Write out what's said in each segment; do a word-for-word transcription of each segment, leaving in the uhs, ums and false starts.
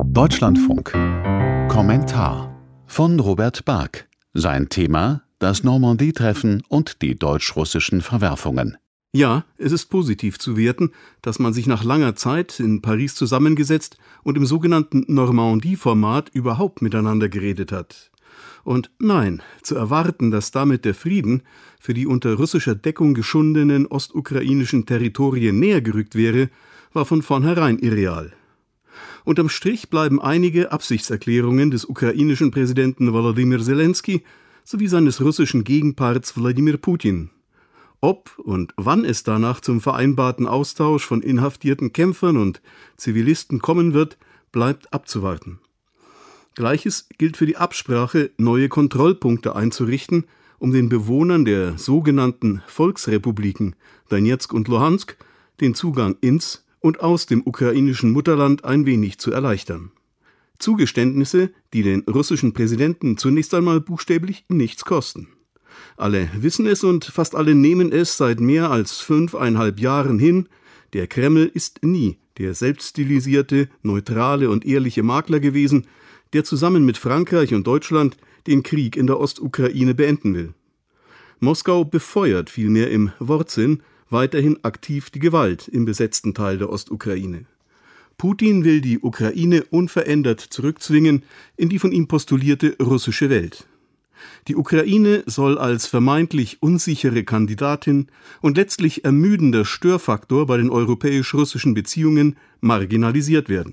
Deutschlandfunk. Kommentar von Robert Bark. Sein Thema: das Normandie-Treffen und die deutsch-russischen Verwerfungen. Ja, es ist positiv zu werten, dass man sich nach langer Zeit in Paris zusammengesetzt und im sogenannten Normandie-Format überhaupt miteinander geredet hat. Und nein, zu erwarten, dass damit der Frieden für die unter russischer Deckung geschundenen ostukrainischen Territorien näher gerückt wäre, war von vornherein irreal. Unterm Strich bleiben einige Absichtserklärungen des ukrainischen Präsidenten Volodymyr Zelensky sowie seines russischen Gegenparts Wladimir Putin. Ob und wann es danach zum vereinbarten Austausch von inhaftierten Kämpfern und Zivilisten kommen wird, bleibt abzuwarten. Gleiches gilt für die Absprache, neue Kontrollpunkte einzurichten, um den Bewohnern der sogenannten Volksrepubliken Donezk und Luhansk den Zugang ins und aus dem ukrainischen Mutterland ein wenig zu erleichtern. Zugeständnisse, die den russischen Präsidenten zunächst einmal buchstäblich nichts kosten. Alle wissen es und fast alle nehmen es seit mehr als fünfeinhalb Jahren hin: der Kreml ist nie der selbststilisierte, neutrale und ehrliche Makler gewesen, der zusammen mit Frankreich und Deutschland den Krieg in der Ostukraine beenden will. Moskau befeuert vielmehr im Wortsinn weiterhin aktiv die Gewalt im besetzten Teil der Ostukraine. Putin will die Ukraine unverändert zurückzwingen in die von ihm postulierte russische Welt. Die Ukraine soll als vermeintlich unsichere Kandidatin und letztlich ermüdender Störfaktor bei den europäisch-russischen Beziehungen marginalisiert werden.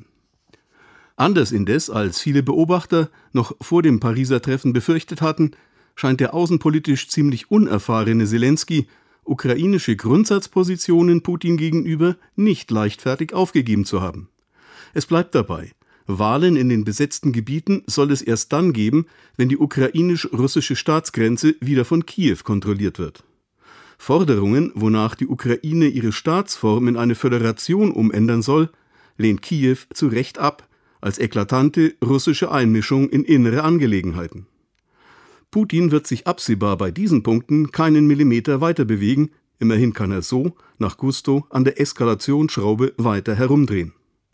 Anders indes, als viele Beobachter noch vor dem Pariser Treffen befürchtet hatten, scheint der außenpolitisch ziemlich unerfahrene Zelensky ukrainische Grundsatzpositionen Putin gegenüber nicht leichtfertig aufgegeben zu haben. Es bleibt dabei: Wahlen in den besetzten Gebieten soll es erst dann geben, wenn die ukrainisch-russische Staatsgrenze wieder von Kiew kontrolliert wird. Forderungen, wonach die Ukraine ihre Staatsform in eine Föderation umändern soll, lehnt Kiew zu Recht ab, als eklatante russische Einmischung in innere Angelegenheiten. Putin wird sich absehbar bei diesen Punkten keinen Millimeter weiter bewegen, immerhin kann er so, nach Gusto, an der Eskalationsschraube weiter herumdrehen.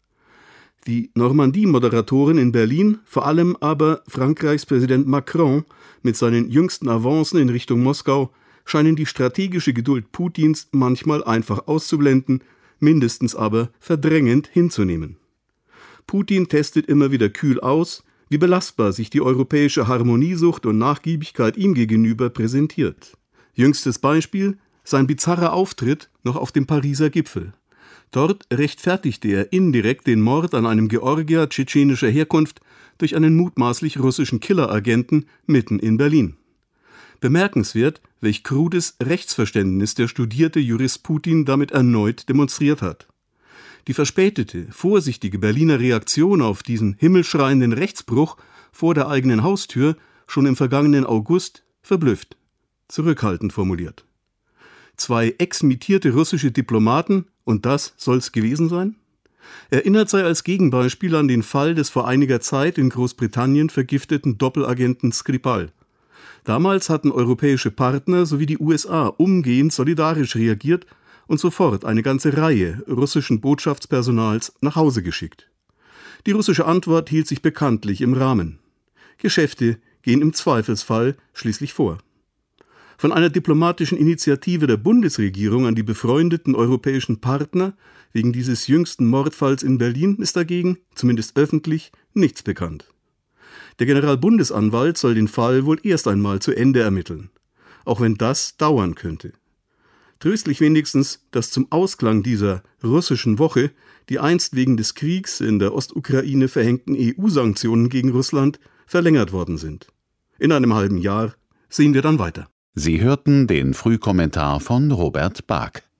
Die Normandie-Moderatoren in Berlin, vor allem aber Frankreichs Präsident Macron mit seinen jüngsten Avancen in Richtung Moskau, scheinen die strategische Geduld Putins manchmal einfach auszublenden, mindestens aber verdrängend hinzunehmen. Putin testet immer wieder kühl aus, wie belastbar sich die europäische Harmoniesucht und Nachgiebigkeit ihm gegenüber präsentiert. Jüngstes Beispiel: sein bizarrer Auftritt noch auf dem Pariser Gipfel. Dort rechtfertigte er indirekt den Mord an einem Georgier tschetschenischer Herkunft durch einen mutmaßlich russischen Killeragenten mitten in Berlin. Bemerkenswert, welch krudes Rechtsverständnis der studierte Jurist Putin damit erneut demonstriert hat. Die verspätete, vorsichtige Berliner Reaktion auf diesen himmelschreienden Rechtsbruch vor der eigenen Haustür schon im vergangenen August verblüfft, zurückhaltend formuliert. Zwei exmittierte russische Diplomaten, und das soll's gewesen sein? Erinnert sei als Gegenbeispiel an den Fall des vor einiger Zeit in Großbritannien vergifteten Doppelagenten Skripal. Damals hatten europäische Partner sowie die U S A umgehend solidarisch reagiert und sofort eine ganze Reihe russischen Botschaftspersonals nach Hause geschickt. Die russische Antwort hielt sich bekanntlich im Rahmen. Geschäfte gehen im Zweifelsfall schließlich vor. Von einer diplomatischen Initiative der Bundesregierung an die befreundeten europäischen Partner wegen dieses jüngsten Mordfalls in Berlin ist dagegen, zumindest öffentlich, nichts bekannt. Der Generalbundesanwalt soll den Fall wohl erst einmal zu Ende ermitteln, auch wenn das dauern könnte. Tröstlich wenigstens, dass zum Ausklang dieser russischen Woche die einst wegen des Kriegs in der Ostukraine verhängten E U-Sanktionen gegen Russland verlängert worden sind. In einem halben Jahr sehen wir dann weiter. Sie hörten den Frühkommentar von Robert Bark.